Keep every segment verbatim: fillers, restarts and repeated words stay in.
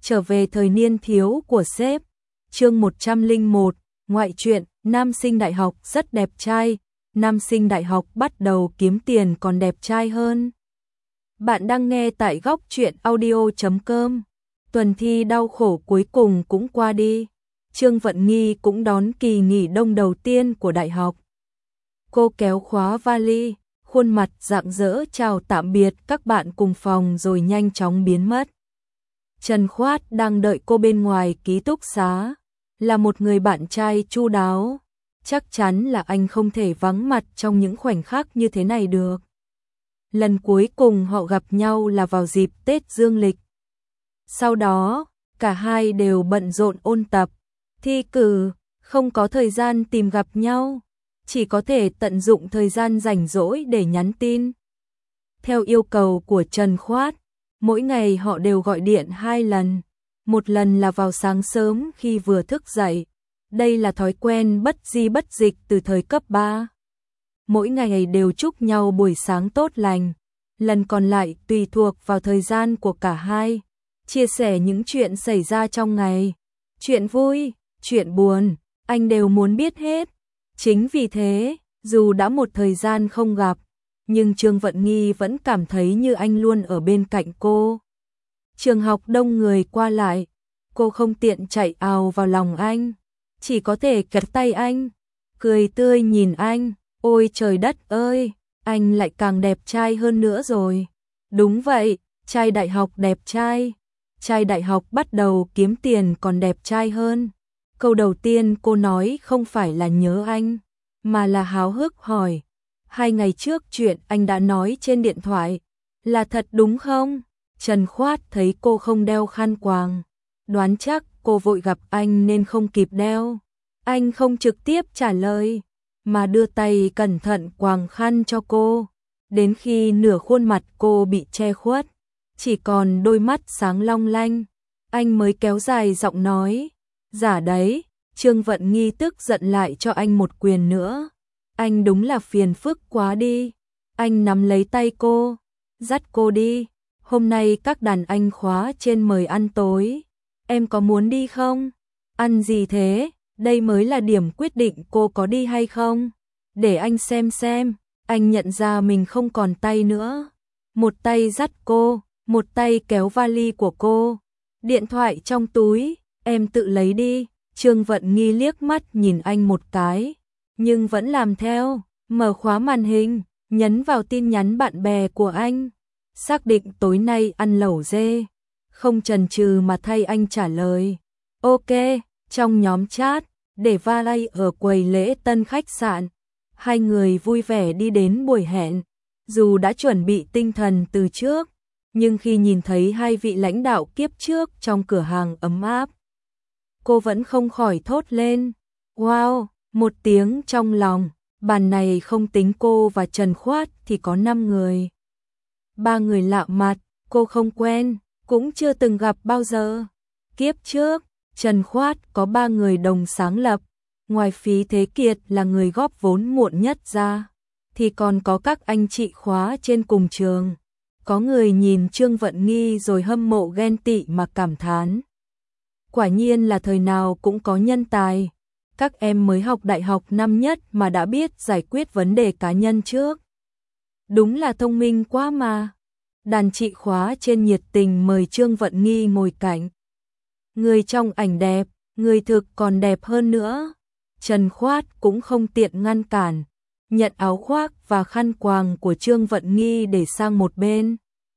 trở về thời niên thiếu của sếp. Chương một trăm lẻ một, ngoại truyện, nam sinh đại học rất đẹp trai, nam sinh đại học bắt đầu kiếm tiền còn đẹp trai hơn. Bạn đang nghe tại góc truyện audio chấm com. Tuần thi đau khổ cuối cùng cũng qua đi. Trương Vận Nghi cũng đón kỳ nghỉ đông đầu tiên của đại học. Cô kéo khóa vali, khuôn mặt rạng rỡ chào tạm biệt các bạn cùng phòng rồi nhanh chóng biến mất. Trần Khoát đang đợi cô bên ngoài ký túc xá, là một người bạn trai chu đáo. Chắc chắn là anh không thể vắng mặt trong những khoảnh khắc như thế này được. Lần cuối cùng họ gặp nhau là vào dịp Tết Dương lịch. Sau đó, cả hai đều bận rộn ôn tập, thi cử, không có thời gian tìm gặp nhau, chỉ có thể tận dụng thời gian rảnh rỗi để nhắn tin. Theo yêu cầu của Trần Khoát, mỗi ngày họ đều gọi điện hai lần, một lần là vào sáng sớm khi vừa thức dậy. Đây là thói quen bất di bất dịch từ thời cấp ba. Mỗi ngày đều chúc nhau buổi sáng tốt lành, lần còn lại tùy thuộc vào thời gian của cả hai, chia sẻ những chuyện xảy ra trong ngày, chuyện vui, chuyện buồn, anh đều muốn biết hết. Chính vì thế, dù đã một thời gian không gặp, nhưng Trương Vận Nghi vẫn cảm thấy như anh luôn ở bên cạnh cô. Trường học đông người qua lại, cô không tiện chạy ào vào lòng anh, chỉ có thể kẹp tay anh, cười tươi nhìn anh. Ôi trời đất ơi, anh lại càng đẹp trai hơn nữa rồi. Đúng vậy, trai đại học đẹp trai. Trai đại học bắt đầu kiếm tiền còn đẹp trai hơn. Câu đầu tiên cô nói không phải là nhớ anh, mà là háo hức hỏi. Hai ngày trước chuyện anh đã nói trên điện thoại, là thật đúng không? Trần Khoát thấy cô không đeo khăn quàng, đoán chắc cô vội gặp anh nên không kịp đeo. Anh không trực tiếp trả lời, mà đưa tay cẩn thận quàng khăn cho cô, đến khi nửa khuôn mặt cô bị che khuất, chỉ còn đôi mắt sáng long lanh, anh mới kéo dài giọng nói, giả đấy. Trương Vận Nghi tức giận lại cho anh một quyền nữa, anh đúng là phiền phức quá đi. Anh nắm lấy tay cô, dắt cô đi, hôm nay các đàn anh khóa trên mời ăn tối, em có muốn đi không? Ăn gì thế? Đây mới là điểm quyết định cô có đi hay không. Để anh xem xem. Anh nhận ra mình không còn tay nữa. Một tay dắt cô, một tay kéo vali của cô. Điện thoại trong túi, em tự lấy đi. Trương Vận Nghi liếc mắt nhìn anh một cái, nhưng vẫn làm theo, mở khóa màn hình, nhấn vào tin nhắn bạn bè của anh. Xác định tối nay ăn lẩu dê, không chần chừ mà thay anh trả lời. Ok, trong nhóm chat, để vali ở quầy lễ tân khách sạn. Hai người vui vẻ đi đến buổi hẹn, dù đã chuẩn bị tinh thần từ trước, nhưng khi nhìn thấy hai vị lãnh đạo kiếp trước trong cửa hàng ấm áp, cô vẫn không khỏi thốt lên. Wow, một tiếng trong lòng, bàn này không tính cô và Trần Khoát thì có năm người. Ba người lạ mặt, cô không quen, cũng chưa từng gặp bao giờ. Kiếp trước, Trần Khoát có ba người đồng sáng lập, ngoài Phí Thế Kiệt là người góp vốn muộn nhất ra, thì còn có các anh chị khóa trên cùng trường. Có người nhìn Trương Vận Nghi rồi hâm mộ ghen tị mà cảm thán. Quả nhiên là thời nào cũng có nhân tài, các em mới học đại học năm nhất mà đã biết giải quyết vấn đề cá nhân trước. Đúng là thông minh quá mà. Đàn chị khóa trên nhiệt tình mời Trương Vận Nghi ngồi cạnh. Người trong ảnh đẹp, người thực còn đẹp hơn nữa. Trần Khoát cũng không tiện ngăn cản, nhận áo khoác và khăn quàng của Trương Vận Nghi để sang một bên.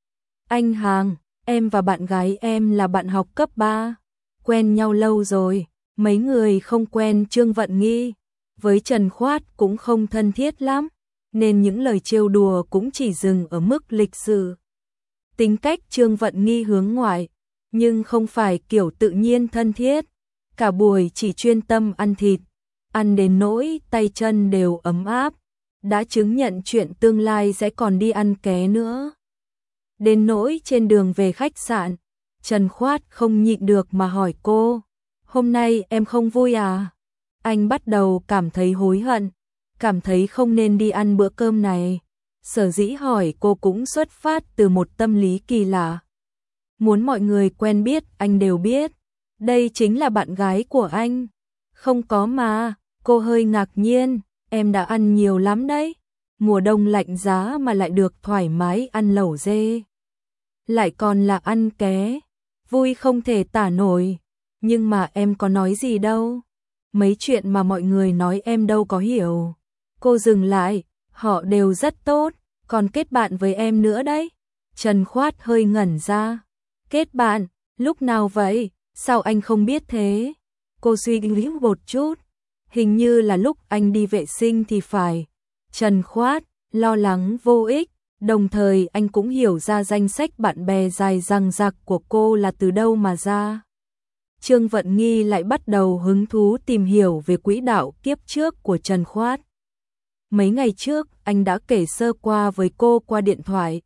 Anh Hàng, em và bạn gái em là bạn học cấp ba, quen nhau lâu rồi. Mấy người không quen Trương Vận Nghi, với Trần Khoát cũng không thân thiết lắm, nên những lời trêu đùa cũng chỉ dừng ở mức lịch sự. Tính cách Trương Vận Nghi hướng ngoại, nhưng không phải kiểu tự nhiên thân thiết. Cả buổi chỉ chuyên tâm ăn thịt, ăn đến nỗi tay chân đều ấm áp, đã chứng nhận chuyện tương lai sẽ còn đi ăn ké nữa. Đến nỗi trên đường về khách sạn, Trần Khoát không nhịn được mà hỏi cô, hôm nay em không vui à? Anh bắt đầu cảm thấy hối hận, cảm thấy không nên đi ăn bữa cơm này. Sở dĩ hỏi cô cũng xuất phát từ một tâm lý kỳ lạ. muốn mọi người quen biết anh đều biết. Đây chính là bạn gái của anh. Không có mà, cô hơi ngạc nhiên, em đã ăn nhiều lắm đấy. Mùa đông lạnh giá mà lại được thoải mái ăn lẩu dê. Lại còn là ăn ké, vui không thể tả nổi. Nhưng mà em có nói gì đâu. Mấy chuyện mà mọi người nói em đâu có hiểu. Cô dừng lại, họ đều rất tốt, còn kết bạn với em nữa đấy. Trần Khoát hơi ngẩn ra. Kết bạn, lúc nào vậy? Sao anh không biết thế? Cô suy nghĩ một chút. Hình như là lúc anh đi vệ sinh thì phải. Trần Khoát, lo lắng vô ích. Đồng thời anh cũng hiểu ra danh sách bạn bè dài dằng dặc của cô là từ đâu mà ra. Trương Vận Nghi lại bắt đầu hứng thú tìm hiểu về quỹ đạo kiếp trước của Trần Khoát. Mấy ngày trước, anh đã kể sơ qua với cô qua điện thoại.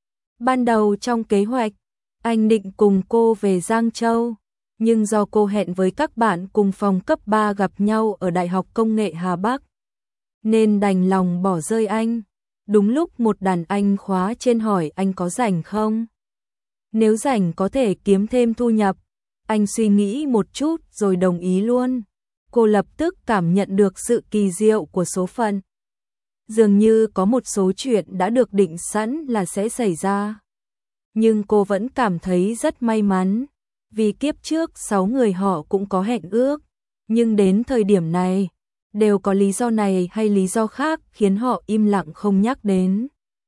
Ban đầu trong kế hoạch, anh định cùng cô về Giang Châu, nhưng do cô hẹn với các bạn cùng phòng cấp ba gặp nhau ở Đại học Công nghệ Hà Bắc, nên đành lòng bỏ rơi anh. Đúng lúc một đàn anh khóa trên hỏi anh có rảnh không? Nếu rảnh có thể kiếm thêm thu nhập. Anh suy nghĩ một chút rồi đồng ý luôn. Cô lập tức cảm nhận được sự kỳ diệu của số phận. Dường như có một số chuyện đã được định sẵn là sẽ xảy ra. Nhưng cô vẫn cảm thấy rất may mắn, vì kiếp trước sáu người họ cũng có hẹn ước, nhưng đến thời điểm này, đều có lý do này hay lý do khác khiến họ im lặng không nhắc đến.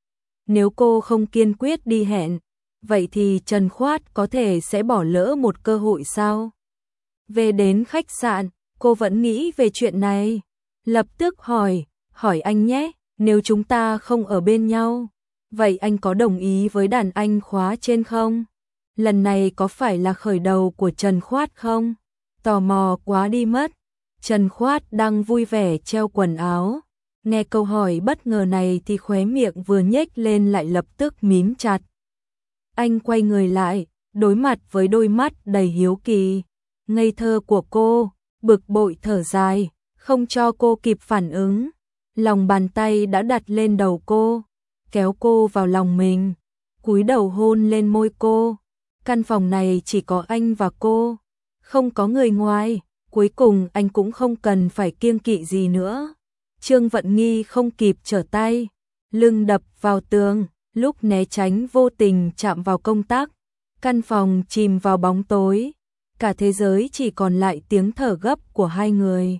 Nếu cô không kiên quyết đi hẹn, vậy thì Trần Khoát có thể sẽ bỏ lỡ một cơ hội sao? Về đến khách sạn, cô vẫn nghĩ về chuyện này. Lập tức hỏi, hỏi anh nhé, nếu chúng ta không ở bên nhau, vậy anh có đồng ý với đàn anh khóa trên không? Lần này có phải là khởi đầu của Trần Khoát không? Tò mò quá đi mất. Trần Khoát đang vui vẻ treo quần áo. Nghe câu hỏi bất ngờ này thì khóe miệng vừa nhếch lên lại lập tức mím chặt. Anh quay người lại, đối mặt với đôi mắt đầy hiếu kỳ, ngây thơ của cô, bực bội thở dài, không cho cô kịp phản ứng. Lòng bàn tay đã đặt lên đầu cô, kéo cô vào lòng mình, cúi đầu hôn lên môi cô. Căn phòng này chỉ có anh và cô, không có người ngoài, cuối cùng anh cũng không cần phải kiêng kỵ gì nữa. Trương Vận Nghi không kịp trở tay, lưng đập vào tường, lúc né tránh vô tình chạm vào công tắc. Căn phòng chìm vào bóng tối, cả thế giới chỉ còn lại tiếng thở gấp của hai người.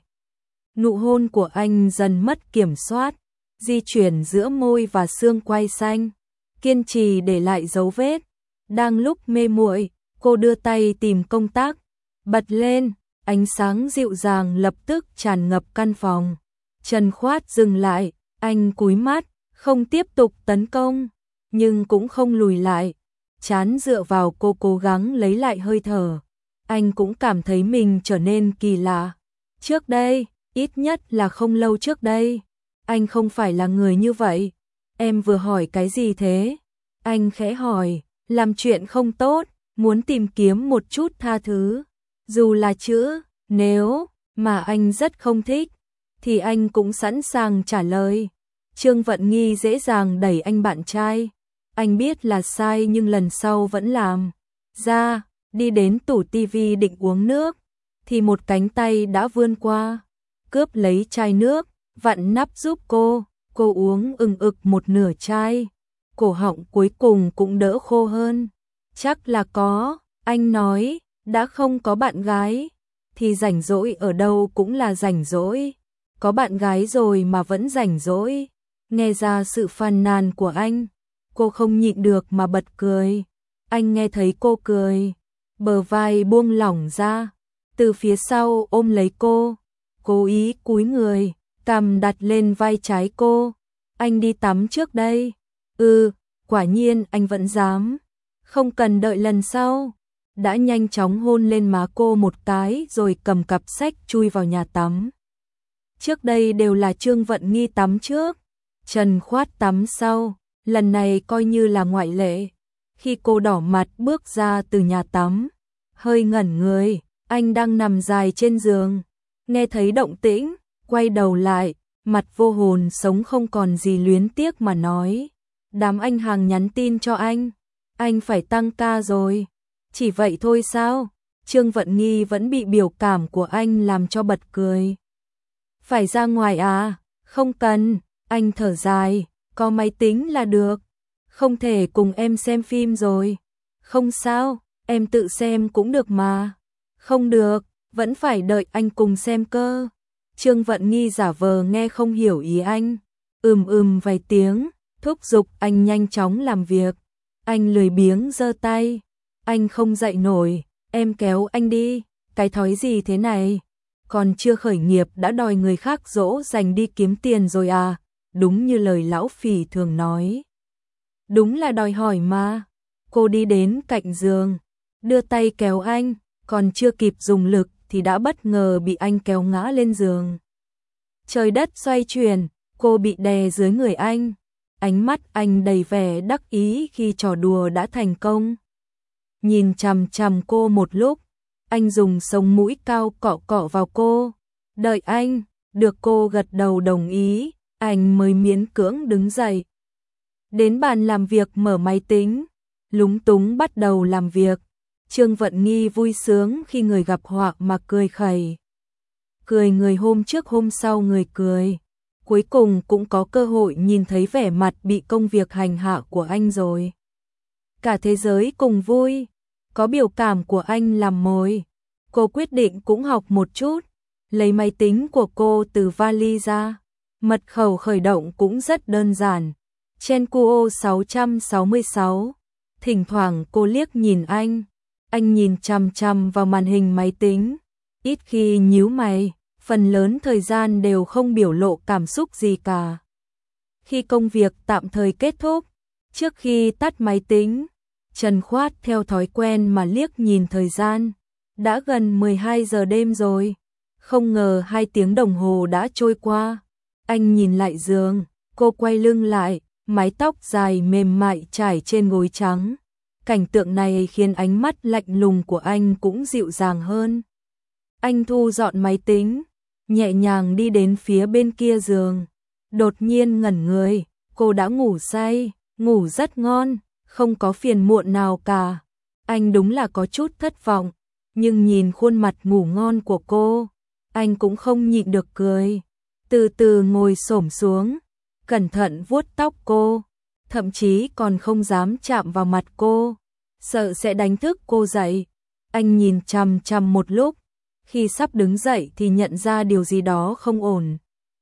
Nụ hôn của anh dần mất kiểm soát, di chuyển giữa môi và xương quai xanh, kiên trì để lại dấu vết. Đang lúc mê muội, cô đưa tay tìm công tắc, bật lên, ánh sáng dịu dàng lập tức tràn ngập căn phòng. Trần Khoát dừng lại, anh cúi mắt, không tiếp tục tấn công, nhưng cũng không lùi lại, trán dựa vào cô cố gắng lấy lại hơi thở. Anh cũng cảm thấy mình trở nên kỳ lạ. Trước đây, ít nhất là không lâu trước đây, anh không phải là người như vậy. Em vừa hỏi cái gì thế? Anh khẽ hỏi, làm chuyện không tốt, muốn tìm kiếm một chút tha thứ. Dù là chữ, nếu, mà anh rất không thích, thì anh cũng sẵn sàng trả lời. Trương Vận Nghi dễ dàng đẩy anh bạn trai. Anh biết là sai nhưng lần sau vẫn làm. Ra, đi đến tủ tivi định uống nước, thì một cánh tay đã vươn qua, cướp lấy chai nước, vặn nắp giúp cô. Cô uống ừng ực một nửa chai, cổ họng cuối cùng cũng đỡ khô hơn. Chắc là có, anh nói, đã không có bạn gái, thì rảnh rỗi ở đâu cũng là rảnh rỗi. Có bạn gái rồi mà vẫn rảnh rỗi. Nghe ra sự phàn nàn của anh, cô không nhịn được mà bật cười. Anh nghe thấy cô cười, bờ vai buông lỏng ra, từ phía sau ôm lấy cô, cố ý cúi người, cằm đặt lên vai trái cô. Anh đi tắm trước đây. Ừ, quả nhiên anh vẫn dám. Không cần đợi lần sau. Đã nhanh chóng hôn lên má cô một cái rồi cầm cặp sách chui vào nhà tắm. Trước đây đều là Trương Vận Nghi tắm trước, Trần Khoát tắm sau, lần này coi như là ngoại lệ. Khi cô đỏ mặt bước ra từ nhà tắm, hơi ngẩn người, anh đang nằm dài trên giường, nghe thấy động tĩnh, quay đầu lại, mặt vô hồn sống không còn gì luyến tiếc mà nói. Đám anh hàng nhắn tin cho anh, anh phải tăng ca rồi. Chỉ vậy thôi sao? Trương Vận Nghi vẫn bị biểu cảm của anh làm cho bật cười. Phải ra ngoài à? Không cần, anh thở dài, có máy tính là được. Không thể cùng em xem phim rồi. Không sao, em tự xem cũng được mà. Không được, vẫn phải đợi anh cùng xem cơ. Trương Vận Nghi giả vờ nghe không hiểu ý anh. Ừm ừm vài tiếng, thúc giục anh nhanh chóng làm việc. Anh lười biếng giơ tay. Anh không dậy nổi, em kéo anh đi. Cái thói gì thế này? Còn chưa khởi nghiệp đã đòi người khác dỗ dành đi kiếm tiền rồi à? Đúng như lời lão Phỉ thường nói. Đúng là đòi hỏi mà. Cô đi đến cạnh giường, đưa tay kéo anh, còn chưa kịp dùng lực thì đã bất ngờ bị anh kéo ngã lên giường. Trời đất xoay chuyển, cô bị đè dưới người anh. Ánh mắt anh đầy vẻ đắc ý khi trò đùa đã thành công. Nhìn chằm chằm cô một lúc, anh dùng sống mũi cao cọ cọ vào cô. Đợi anh, được cô gật đầu đồng ý, anh mới miễn cưỡng đứng dậy. Đến bàn làm việc mở máy tính, lúng túng bắt đầu làm việc. Trương Vận Nghi vui sướng khi người gặp họa mà cười khẩy. Cười người hôm trước hôm sau người cười. Cuối cùng cũng có cơ hội nhìn thấy vẻ mặt bị công việc hành hạ của anh rồi. Cả thế giới cùng vui, có biểu cảm của anh làm mồi. Cô quyết định cũng học một chút, lấy máy tính của cô từ vali ra. Mật khẩu khởi động cũng rất đơn giản. Chenkuo sáu sáu sáu. Thỉnh thoảng cô liếc nhìn anh. Anh nhìn chằm chằm vào màn hình máy tính. Ít khi nhíu mày, phần lớn thời gian đều không biểu lộ cảm xúc gì cả. Khi công việc tạm thời kết thúc, trước khi tắt máy tính, Trần Khoát theo thói quen mà liếc nhìn thời gian. Đã gần mười hai giờ đêm rồi. Không ngờ hai tiếng đồng hồ đã trôi qua. Anh nhìn lại giường, cô quay lưng lại, mái tóc dài mềm mại trải trên gối trắng. Cảnh tượng này khiến ánh mắt lạnh lùng của anh cũng dịu dàng hơn. Anh thu dọn máy tính, nhẹ nhàng đi đến phía bên kia giường. Đột nhiên ngẩn người, cô đã ngủ say, ngủ rất ngon, không có phiền muộn nào cả. Anh đúng là có chút thất vọng, nhưng nhìn khuôn mặt ngủ ngon của cô, anh cũng không nhịn được cười. Từ từ ngồi xổm xuống, cẩn thận vuốt tóc cô, thậm chí còn không dám chạm vào mặt cô, sợ sẽ đánh thức cô dậy. Anh nhìn chằm chằm một lúc, khi sắp đứng dậy thì nhận ra điều gì đó không ổn.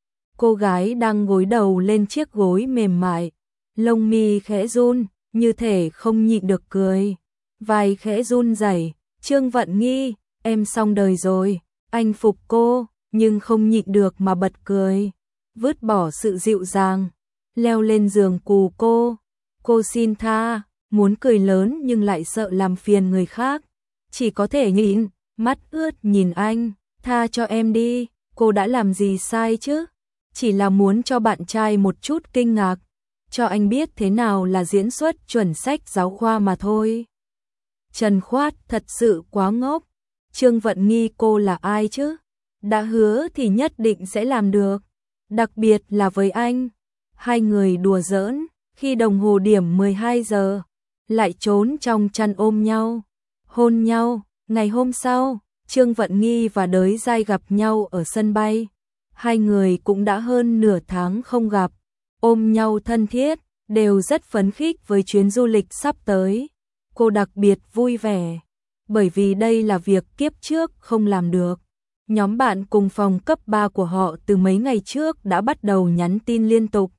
Cô gái đang gối đầu lên chiếc gối mềm mại, lông mi khẽ run, như thể không nhịn được cười. Vai khẽ run rẩy. Trương Vận Nghi, em xong đời rồi. Anh phục cô, nhưng không nhịn được mà bật cười. Vứt bỏ sự dịu dàng, leo lên giường cù cô. Cô xin tha, muốn cười lớn nhưng lại sợ làm phiền người khác. Chỉ có thể nhịn, mắt ướt nhìn anh. Tha cho em đi, cô đã làm gì sai chứ? Chỉ là muốn cho bạn trai một chút kinh ngạc, cho anh biết thế nào là diễn xuất chuẩn sách giáo khoa mà thôi. Trần Khoát thật sự quá ngốc. Trương Vận Nghi cô là ai chứ? Đã hứa thì nhất định sẽ làm được. Đặc biệt là với anh. Hai người đùa giỡn, khi đồng hồ điểm mười hai giờ, lại trốn trong chăn ôm nhau, hôn nhau. Ngày hôm sau, Trương Vận Nghi và Đới Giai gặp nhau ở sân bay. Hai người cũng đã hơn nửa tháng không gặp, ôm nhau thân thiết, đều rất phấn khích với chuyến du lịch sắp tới. Cô đặc biệt vui vẻ, bởi vì đây là việc kiếp trước không làm được. Nhóm bạn cùng phòng cấp ba của họ từ mấy ngày trước đã bắt đầu nhắn tin liên tục.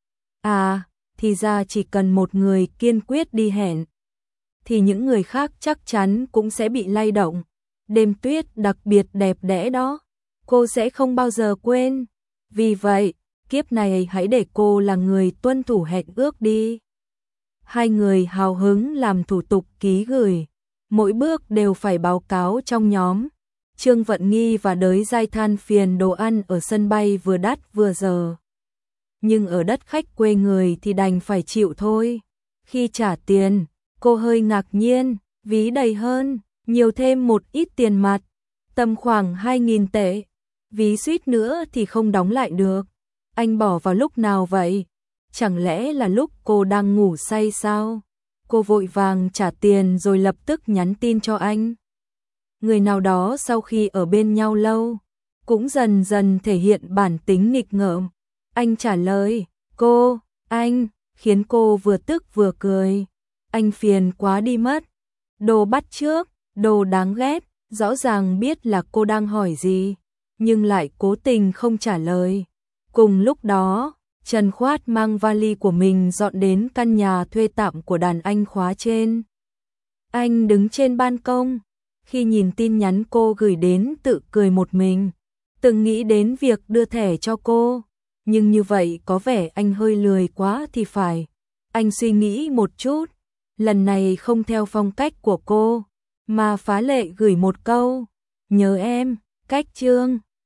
À, thì ra chỉ cần một người kiên quyết đi hẹn, thì những người khác chắc chắn cũng sẽ bị lay động. Đêm tuyết đặc biệt đẹp đẽ đó, cô sẽ không bao giờ quên. Vì vậy, kiếp này hãy để cô là người tuân thủ hẹn ước đi. Hai người hào hứng làm thủ tục ký gửi, mỗi bước đều phải báo cáo trong nhóm. Trương Vận Nghi và Đới Giai than phiền đồ ăn ở sân bay vừa đắt vừa dở. Nhưng ở đất khách quê người thì đành phải chịu thôi. Khi trả tiền, cô hơi ngạc nhiên, ví đầy hơn, nhiều thêm một ít tiền mặt, tầm khoảng hai nghìn tệ. Ví suýt nữa thì không đóng lại được. Anh bỏ vào lúc nào vậy? Chẳng lẽ là lúc cô đang ngủ say sao? Cô vội vàng trả tiền rồi lập tức nhắn tin cho anh. Người nào đó sau khi ở bên nhau lâu, cũng dần dần thể hiện bản tính nghịch ngợm. Anh trả lời, cô, anh, khiến cô vừa tức vừa cười. Anh phiền quá đi mất. Đồ bắt chước, đồ đáng ghét, rõ ràng biết là cô đang hỏi gì, nhưng lại cố tình không trả lời. Cùng lúc đó, Trần Khoát mang vali của mình dọn đến căn nhà thuê tạm của đàn anh khóa trên. Anh đứng trên ban công, khi nhìn tin nhắn cô gửi đến tự cười một mình, từng nghĩ đến việc đưa thẻ cho cô, nhưng như vậy có vẻ anh hơi lười quá thì phải. Anh suy nghĩ một chút, lần này không theo phong cách của cô, mà phá lệ gửi một câu, nhớ em, cách chương.